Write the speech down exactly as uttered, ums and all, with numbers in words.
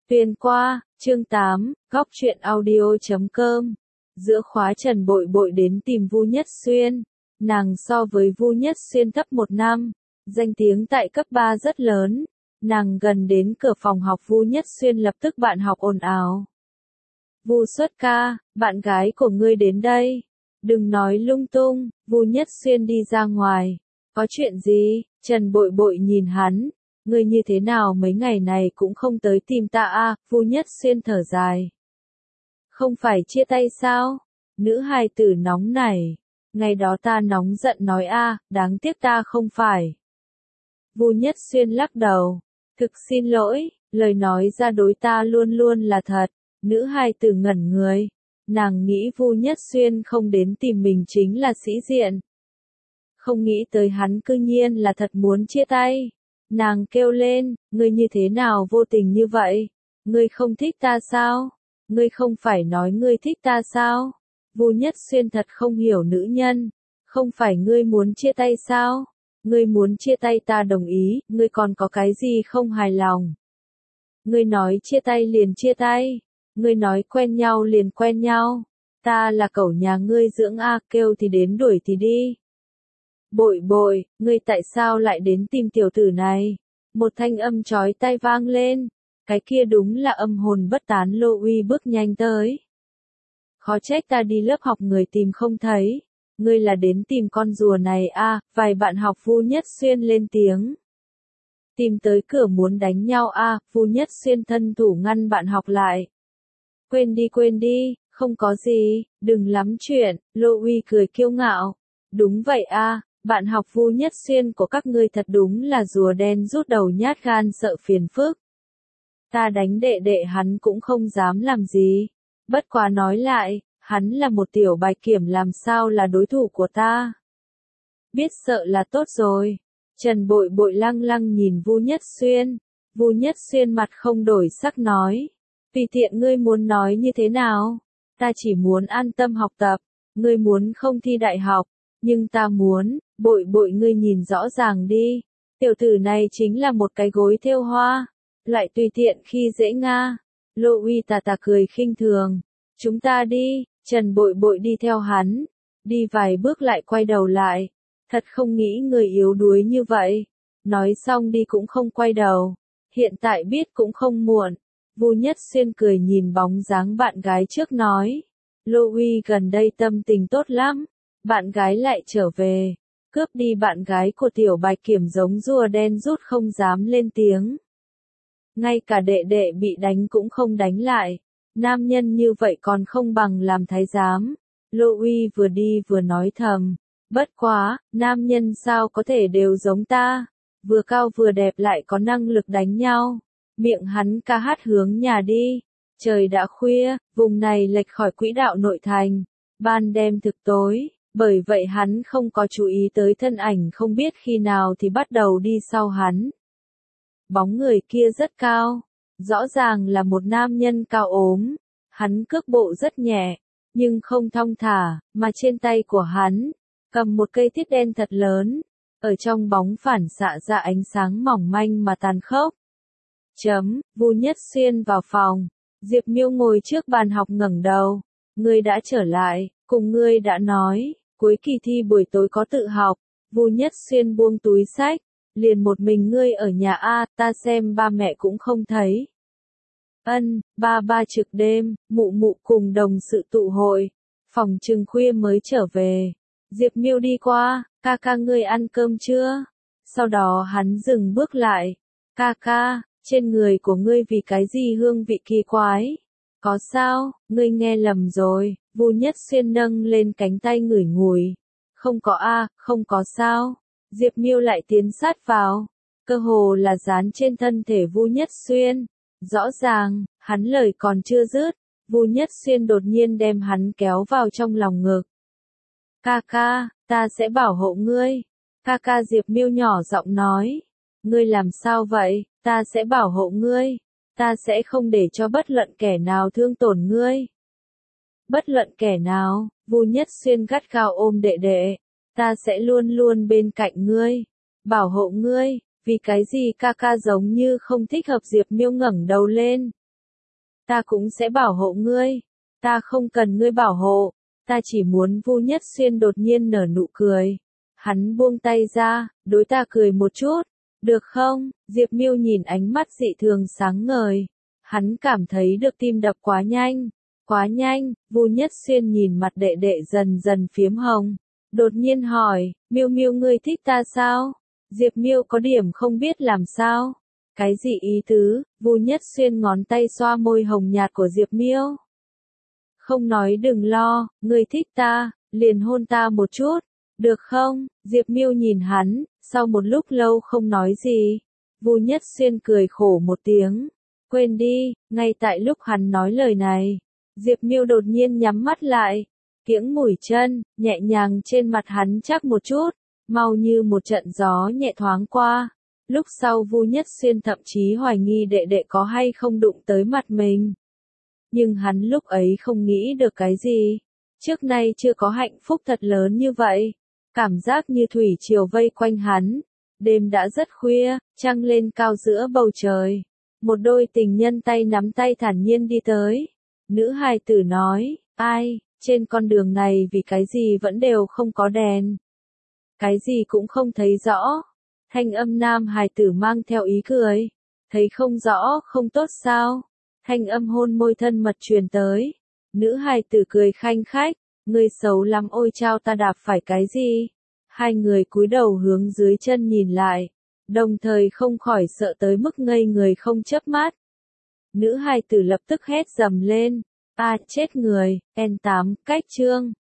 Tuyên qua, chương tám, góc truyện audio chấm com. Giữa khóa Trần Bội Bội đến tìm Vu Nhất Xuyên. Nàng so với Vu Nhất Xuyên thấp một năm, danh tiếng tại cấp ba rất lớn. Nàng gần đến cửa phòng học Vu Nhất Xuyên lập tức bạn học ồn ào. Vu Xuất ca, bạn gái của ngươi đến đây. Đừng nói lung tung. Vu Nhất Xuyên đi ra ngoài. Có chuyện gì? Trần Bội Bội nhìn hắn. Ngươi như thế nào mấy ngày này cũng không tới tìm ta a? Vu Nhất Xuyên thở dài. Không phải chia tay sao? Nữ hài tử nóng nảy. Ngày đó ta nóng giận nói a, đáng tiếc ta không phải. Vu Nhất Xuyên lắc đầu. Thực xin lỗi, lời nói ra đối ta luôn luôn là thật. Nữ hài tử ngẩn người. Nàng nghĩ Vu Nhất Xuyên không đến tìm mình chính là sĩ diện. Không nghĩ tới hắn cư nhiên là thật muốn chia tay. Nàng kêu lên, ngươi như thế nào vô tình như vậy? Ngươi không thích ta sao? Ngươi không phải nói ngươi thích ta sao? Vu Nhất Xuyên thật không hiểu nữ nhân. Không phải ngươi muốn chia tay sao? Ngươi muốn chia tay ta đồng ý, ngươi còn có cái gì không hài lòng? Ngươi nói chia tay liền chia tay. Ngươi nói quen nhau liền quen nhau. Ta là cẩu nhà ngươi dưỡng a, kêu thì đến đuổi thì đi. Bội Bội, ngươi tại sao lại đến tìm tiểu tử này? Một thanh âm chói tai vang lên. Cái kia đúng là âm hồn bất tán Lô Uy bước nhanh tới. Khó trách ta đi lớp học người tìm không thấy. Ngươi là đến tìm con rùa này a, à, vài bạn học Vu Nhất Xuyên lên tiếng. Tìm tới cửa muốn đánh nhau a, à, Vu Nhất Xuyên thân thủ ngăn bạn học lại. Quên đi quên đi, không có gì, đừng lắm chuyện, Lô Uy cười kiêu ngạo. Đúng vậy a. À, bạn học Vu Nhất Xuyên của các ngươi thật đúng là rùa đen rút đầu nhát gan sợ phiền phức. Ta đánh đệ đệ hắn cũng không dám làm gì. Bất quá nói lại, hắn là một tiểu bạch kiểm làm sao là đối thủ của ta. Biết sợ là tốt rồi. Trần Bội Bội lăng lăng nhìn Vu Nhất Xuyên. Vu Nhất Xuyên mặt không đổi sắc nói. Tùy tiện ngươi muốn nói như thế nào. Ta chỉ muốn an tâm học tập. Ngươi muốn không thi đại học. Nhưng ta muốn, Bội Bội ngươi nhìn rõ ràng đi. Tiểu tử này chính là một cái gối thêu hoa. Lại tùy tiện khi dễ nga. Lô Uy tà tà cười khinh thường. Chúng ta đi. Trần Bội Bội đi theo hắn. Đi vài bước lại quay đầu lại. Thật không nghĩ người yếu đuối như vậy. Nói xong đi cũng không quay đầu. Hiện tại biết cũng không muộn. Vu Nhất Xuyên cười nhìn bóng dáng bạn gái trước nói. Lô Uy gần đây tâm tình tốt lắm. Bạn gái lại trở về. Cướp đi bạn gái của tiểu bạch kiểm giống rùa đen rút không dám lên tiếng. Ngay cả đệ đệ bị đánh cũng không đánh lại. Nam nhân như vậy còn không bằng làm thái giám. Lô Uy vừa đi vừa nói thầm. Bất quá, nam nhân sao có thể đều giống ta. Vừa cao vừa đẹp lại có năng lực đánh nhau. Miệng hắn ca hát hướng nhà đi. Trời đã khuya, vùng này lệch khỏi quỹ đạo nội thành. Ban đêm thực tối. Bởi vậy hắn không có chú ý tới thân ảnh không biết khi nào thì bắt đầu đi sau hắn. Bóng người kia rất cao. Rõ ràng là một nam nhân cao ốm. Hắn cước bộ rất nhẹ. Nhưng không thong thả, mà trên tay của hắn cầm một cây thiết đen thật lớn. Ở trong bóng phản xạ ra ánh sáng mỏng manh mà tàn khốc. Chấm, Vu Nhất Xuyên vào phòng. Diệp Miêu ngồi trước bàn học ngẩng đầu. Ngươi đã trở lại, cùng ngươi đã nói. Cuối kỳ thi buổi tối có tự học. Vu Nhất Xuyên buông túi sách. Liền một mình ngươi ở nhà a, ta xem ba mẹ cũng không thấy. Ân, ba ba trực đêm, mụ mụ cùng đồng sự tụ hội. Phòng trừng khuya mới trở về. Diệp Miêu đi qua, ca ca ngươi ăn cơm chưa? Sau đó hắn dừng bước lại. Ca ca, trên người của ngươi vì cái gì hương vị kỳ quái? Có sao, ngươi nghe lầm rồi. Vu Nhất Xuyên nâng lên cánh tay ngửi ngùi. Không có a, không có sao. Diệp Miêu lại tiến sát vào. Cơ hồ là dán trên thân thể Vu Nhất Xuyên. Rõ ràng, hắn lời còn chưa dứt. Vu Nhất Xuyên đột nhiên đem hắn kéo vào trong lòng ngực. Ca ca, ta sẽ bảo hộ ngươi. Ca ca Diệp Miêu nhỏ giọng nói. Ngươi làm sao vậy, ta sẽ bảo hộ ngươi. Ta sẽ không để cho bất luận kẻ nào thương tổn ngươi. Bất luận kẻ nào, Vu Nhất Xuyên gắt gao ôm đệ đệ. Ta sẽ luôn luôn bên cạnh ngươi. Bảo hộ ngươi, vì cái gì ca ca giống như không thích hợp Diệp Miêu ngẩng đầu lên. ta cũng sẽ bảo hộ ngươi. Ta không cần ngươi bảo hộ, ta chỉ muốn Vu Nhất Xuyên đột nhiên nở nụ cười. Hắn buông tay ra, đối ta cười một chút, được không? Diệp Mưu nhìn ánh mắt dị thường sáng ngời. Hắn cảm thấy được tim đập quá nhanh, quá nhanh. Vu Nhất Xuyên nhìn mặt đệ đệ dần dần phiếm hồng, đột nhiên hỏi, Mưu Mưu ngươi thích ta sao? Diệp Mưu có điểm không biết làm sao. Cái gì ý tứ? Vu Nhất Xuyên ngón tay xoa môi hồng nhạt của Diệp Mưu. Không nói đừng lo, ngươi thích ta, liền hôn ta một chút, được không? Diệp Mưu nhìn hắn, sau một lúc lâu không nói gì. Vu Nhất Xuyên cười khổ một tiếng, quên đi. Ngay tại lúc hắn nói lời này, Diệp Mưu đột nhiên nhắm mắt lại, kiễng mũi chân, nhẹ nhàng trên mặt hắn chắc một chút, mau như một trận gió nhẹ thoáng qua. Lúc sau Vu Nhất Xuyên thậm chí hoài nghi đệ đệ có hay không đụng tới mặt mình. Nhưng hắn lúc ấy không nghĩ được cái gì. Trước nay chưa có hạnh phúc thật lớn như vậy. Cảm giác như thủy triều vây quanh hắn. Đêm đã rất khuya, trăng lên cao giữa bầu trời. Một đôi tình nhân tay nắm tay thản nhiên đi tới. Nữ hài tử nói, ai, trên con đường này vì cái gì vẫn đều không có đèn. Cái gì cũng không thấy rõ. Thanh âm nam hài tử mang theo ý cười. Thấy không rõ không tốt sao? Thanh âm hôn môi thân mật truyền tới. Nữ hài tử cười khanh khách, ngươi xấu lắm ôi chao ta đạp phải cái gì? Hai người cúi đầu hướng dưới chân nhìn lại, đồng thời không khỏi sợ tới mức ngây người không chớp mắt. Nữ hài tử lập tức hét dầm lên, a chết người, en tám, cách chương.